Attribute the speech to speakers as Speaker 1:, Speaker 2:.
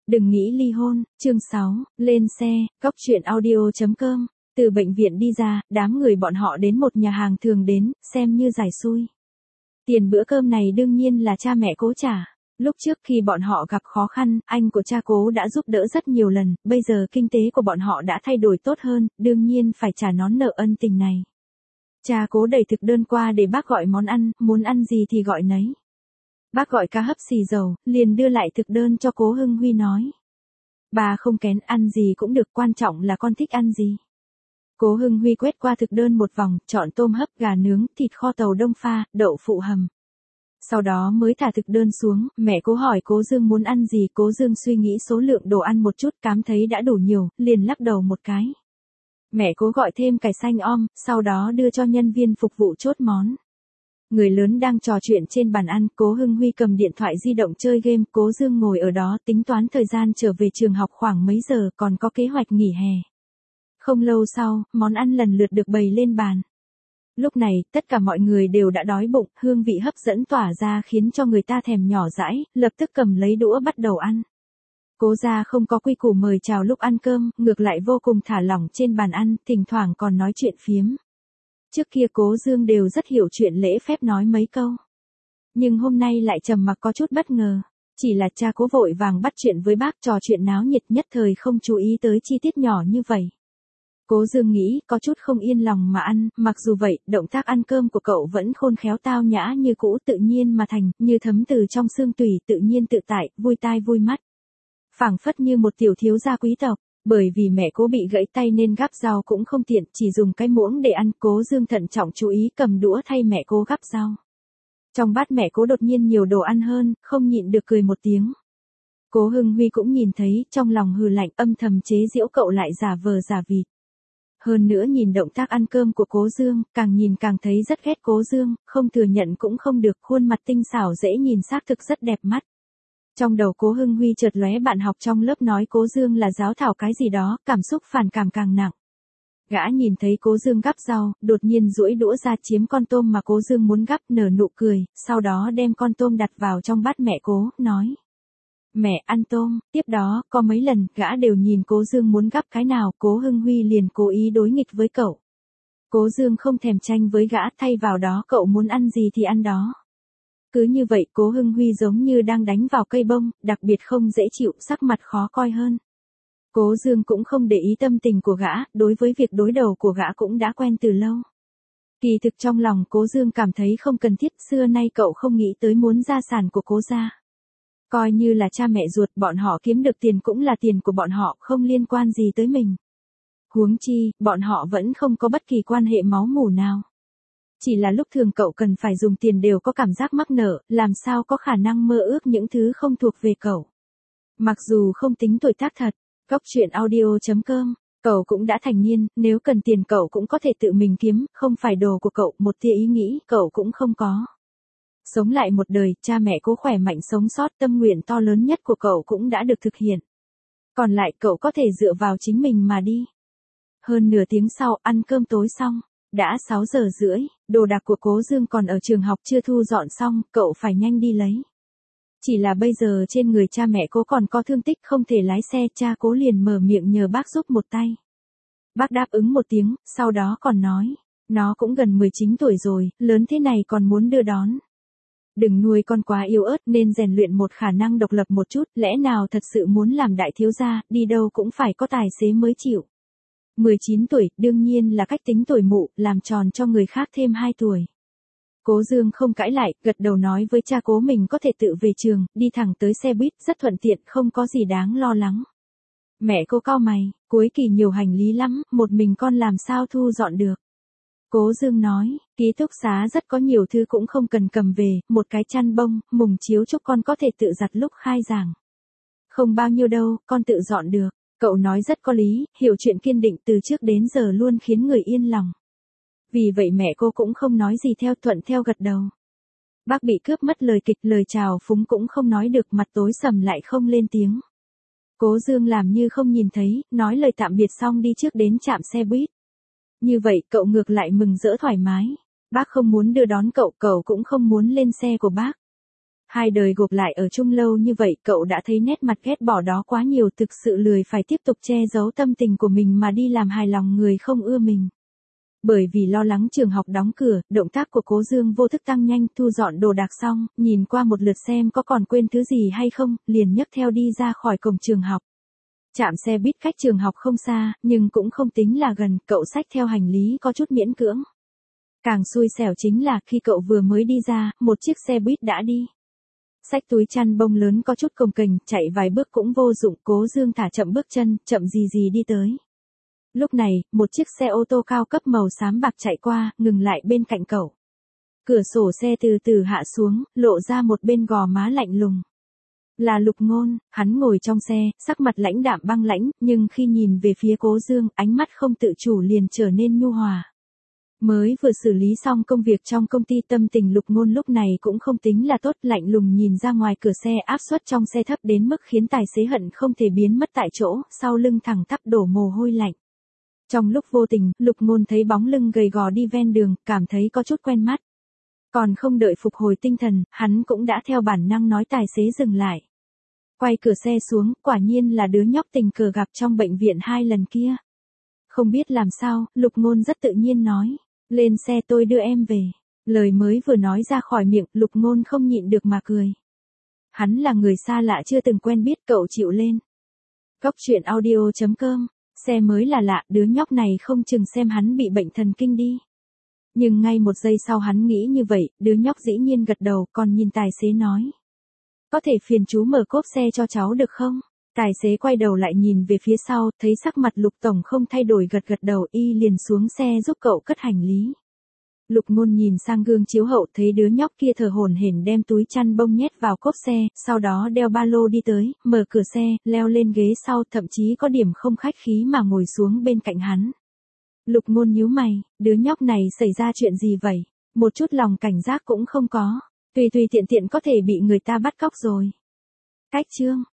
Speaker 1: Đừng nghĩ ly hôn, chương 6, lên xe, cóc truyện audio.com. Từ bệnh viện đi ra, đám người bọn họ đến một nhà hàng thường đến, xem như giải xui. Tiền bữa cơm này đương nhiên là cha mẹ Cố trả. Lúc trước khi bọn họ gặp khó khăn, anh của cha Cố đã giúp đỡ rất nhiều lần, bây giờ kinh tế của bọn họ đã thay đổi tốt hơn, đương nhiên phải trả nón nợ ân tình này. Cha Cố đẩy thực đơn qua để bác gọi món ăn, muốn ăn gì thì gọi nấy. Bác gọi cá hấp xì dầu, liền đưa lại thực đơn cho Cố Hưng Huy nói. Bà không kén, ăn gì cũng được, quan trọng là con thích ăn gì. Cố Hưng Huy quét qua thực đơn một vòng, chọn tôm hấp, gà nướng, thịt kho tàu đông pha, đậu phụ hầm. Sau đó mới thả thực đơn xuống, mẹ Cố hỏi Cố Dương muốn ăn gì, Cố Dương suy nghĩ số lượng đồ ăn một chút, cảm thấy đã đủ nhiều, liền lắc đầu một cái. Mẹ Cố gọi thêm cải xanh om, sau đó đưa cho nhân viên phục vụ chốt món. Người lớn đang trò chuyện trên bàn ăn, Cố Hưng Huy cầm điện thoại di động chơi game, Cố Dương ngồi ở đó tính toán thời gian trở về trường học khoảng mấy giờ, còn có kế hoạch nghỉ hè. Không lâu sau, món ăn lần lượt được bày lên bàn. Lúc này, tất cả mọi người đều đã đói bụng, hương vị hấp dẫn tỏa ra khiến cho người ta thèm nhỏ dãi, lập tức cầm lấy đũa bắt đầu ăn. Cố gia không có quy củ mời chào lúc ăn cơm, ngược lại vô cùng thả lỏng trên bàn ăn, thỉnh thoảng còn nói chuyện phiếm. Trước kia Cố Dương đều rất hiểu chuyện lễ phép nói mấy câu. Nhưng hôm nay lại trầm mặc có chút bất ngờ. Chỉ là cha Cố vội vàng bắt chuyện với bác, trò chuyện náo nhiệt, nhất thời không chú ý tới chi tiết nhỏ như vậy. Cố Dương nghĩ, có chút không yên lòng mà ăn, mặc dù vậy, động tác ăn cơm của cậu vẫn khôn khéo tao nhã như cũ, tự nhiên mà thành, như thấm từ trong xương tủy, tự nhiên tự tại, vui tai vui mắt. Phảng phất như một tiểu thiếu gia quý tộc. Bởi vì mẹ Cố bị gãy tay nên gắp rau cũng không tiện, chỉ dùng cái muỗng để ăn, Cố Dương thận trọng chú ý cầm đũa thay mẹ Cố gắp rau. Trong bát mẹ Cố đột nhiên nhiều đồ ăn hơn, không nhịn được cười một tiếng. Cố Hưng Huy cũng nhìn thấy, trong lòng hừ lạnh, âm thầm chế giễu cậu lại giả vờ giả vịt. Hơn nữa nhìn động tác ăn cơm của Cố Dương, càng nhìn càng thấy rất ghét Cố Dương, không thừa nhận cũng không được, khuôn mặt tinh xảo dễ nhìn xác thực rất đẹp mắt. Trong đầu Cố Hưng Huy chợt lóe bạn học trong lớp nói Cố Dương là giáo thảo cái gì đó, cảm xúc phản cảm càng nặng. Gã nhìn thấy Cố Dương gắp rau, đột nhiên duỗi đũa ra chiếm con tôm mà Cố Dương muốn gắp, nở nụ cười, sau đó đem con tôm đặt vào trong bát mẹ Cố, nói. Mẹ ăn tôm, tiếp đó, có mấy lần, gã đều nhìn Cố Dương muốn gắp cái nào, Cố Hưng Huy liền cố ý đối nghịch với cậu. Cố Dương không thèm tranh với gã, thay vào đó cậu muốn ăn gì thì ăn đó. Cứ như vậy Cố Hưng Huy giống như đang đánh vào cây bông, đặc biệt không dễ chịu, sắc mặt khó coi hơn. Cố Dương cũng không để ý tâm tình của gã, đối với việc đối đầu của gã cũng đã quen từ lâu. Kỳ thực trong lòng Cố Dương cảm thấy không cần thiết, xưa nay cậu không nghĩ tới muốn gia sản của Cố gia. Coi như là cha mẹ ruột, bọn họ kiếm được tiền cũng là tiền của bọn họ, không liên quan gì tới mình. Huống chi, bọn họ vẫn không có bất kỳ quan hệ máu mủ nào. Chỉ là lúc thường cậu cần phải dùng tiền đều có cảm giác mắc nợ, làm sao có khả năng mơ ước những thứ không thuộc về cậu. Mặc dù không tính tuổi tác thật, cóc truyện audio.com, cậu cũng đã thành niên, nếu cần tiền cậu cũng có thể tự mình kiếm, không phải đồ của cậu, một tia ý nghĩ cậu cũng không có. Sống lại một đời, cha mẹ Cố khỏe mạnh sống sót, tâm nguyện to lớn nhất của cậu cũng đã được thực hiện. Còn lại cậu có thể dựa vào chính mình mà đi. Hơn nửa tiếng sau, ăn cơm tối xong. Đã 6 giờ rưỡi, đồ đạc của Cố Dương còn ở trường học chưa thu dọn xong, cậu phải nhanh đi lấy. Chỉ là bây giờ trên người cha mẹ Cố còn có thương tích không thể lái xe, cha Cố liền mở miệng nhờ bác giúp một tay. Bác đáp ứng một tiếng, sau đó còn nói, nó cũng gần 19 tuổi rồi, lớn thế này còn muốn đưa đón. Đừng nuôi con quá yếu ớt nên rèn luyện một khả năng độc lập một chút, lẽ nào thật sự muốn làm đại thiếu gia, đi đâu cũng phải có tài xế mới chịu. 19 tuổi, đương nhiên là cách tính tuổi mụ, làm tròn cho người khác thêm 2 tuổi. Cố Dương không cãi lại, gật đầu nói với cha Cố mình có thể tự về trường, đi thẳng tới xe buýt, rất thuận tiện, không có gì đáng lo lắng. Mẹ Cố cau mày, cuối kỳ nhiều hành lý lắm, một mình con làm sao thu dọn được. Cố Dương nói, ký túc xá rất có nhiều thứ cũng không cần cầm về, một cái chăn bông, mùng chiếu chúc con có thể tự giặt lúc khai giảng. Không bao nhiêu đâu, con tự dọn được. Cậu nói rất có lý, hiểu chuyện kiên định từ trước đến giờ luôn khiến người yên lòng. Vì vậy mẹ Cô cũng không nói gì, theo thuận theo gật đầu. Bác bị cướp mất lời kịch, lời chào phúng cũng không nói được, mặt tối sầm lại không lên tiếng. Cố Dương làm như không nhìn thấy, nói lời tạm biệt xong đi trước đến trạm xe buýt. Như vậy cậu ngược lại mừng rỡ thoải mái. Bác không muốn đưa đón cậu, cậu cũng không muốn lên xe của bác. Hai đời gộp lại ở chung lâu như vậy, cậu đã thấy nét mặt ghét bỏ đó quá nhiều, thực sự lười phải tiếp tục che giấu tâm tình của mình mà đi làm hài lòng người không ưa mình. Bởi vì lo lắng trường học đóng cửa, động tác của Cố Dương vô thức tăng nhanh, thu dọn đồ đạc xong, nhìn qua một lượt xem có còn quên thứ gì hay không, liền nhấc theo đi ra khỏi cổng trường học. Trạm xe buýt cách trường học không xa, nhưng cũng không tính là gần, cậu xách theo hành lý có chút miễn cưỡng. Càng xui xẻo chính là khi cậu vừa mới đi ra, một chiếc xe buýt đã đi. Xách túi chăn bông lớn có chút cồng kềnh, chạy vài bước cũng vô dụng, Cố Dương thả chậm bước chân, chậm gì gì đi tới. Lúc này, một chiếc xe ô tô cao cấp màu xám bạc chạy qua, ngừng lại bên cạnh cậu. Cửa sổ xe từ từ hạ xuống, lộ ra một bên gò má lạnh lùng. Là Lục Ngôn, hắn ngồi trong xe, sắc mặt lãnh đạm băng lãnh, nhưng khi nhìn về phía Cố Dương, ánh mắt không tự chủ liền trở nên nhu hòa. Mới vừa xử lý xong công việc trong công ty, tâm tình Lục Ngôn lúc này cũng không tính là tốt, lạnh lùng nhìn ra ngoài cửa xe, áp suất trong xe thấp đến mức khiến tài xế hận không thể biến mất tại chỗ, sau lưng thẳng tắp đổ mồ hôi lạnh. Trong lúc vô tình, Lục Ngôn thấy bóng lưng gầy gò đi ven đường, cảm thấy có chút quen mắt. Còn không đợi phục hồi tinh thần, hắn cũng đã theo bản năng nói tài xế dừng lại. Quay cửa xe xuống, quả nhiên là đứa nhóc tình cờ gặp trong bệnh viện 2 lần kia. Không biết làm sao, Lục Ngôn rất tự nhiên nói, lên xe tôi đưa em về. Lời mới vừa nói ra khỏi miệng, Lục Ngôn không nhịn được mà cười. Hắn là người xa lạ chưa từng quen biết, cậu chịu lên. Góc truyện audio.com, xe mới là lạ, đứa nhóc này không chừng xem hắn bị bệnh thần kinh đi. Nhưng ngay một giây sau hắn nghĩ như vậy, đứa nhóc dĩ nhiên gật đầu, còn nhìn tài xế nói. Có thể phiền chú mở cốp xe cho cháu được không? Tài xế quay đầu lại nhìn về phía sau, thấy sắc mặt Lục Tổng không thay đổi, gật gật đầu, y liền xuống xe giúp cậu cất hành lý. Lục Ngôn nhìn sang gương chiếu hậu, thấy đứa nhóc kia thở hổn hển đem túi chăn bông nhét vào cốp xe, sau đó đeo ba lô đi tới, mở cửa xe, leo lên ghế sau, thậm chí có điểm không khách khí mà ngồi xuống bên cạnh hắn. Lục Ngôn nhíu mày, đứa nhóc này xảy ra chuyện gì vậy? Một chút lòng cảnh giác cũng không có, tùy tiện có thể bị người ta bắt cóc rồi. Cách chương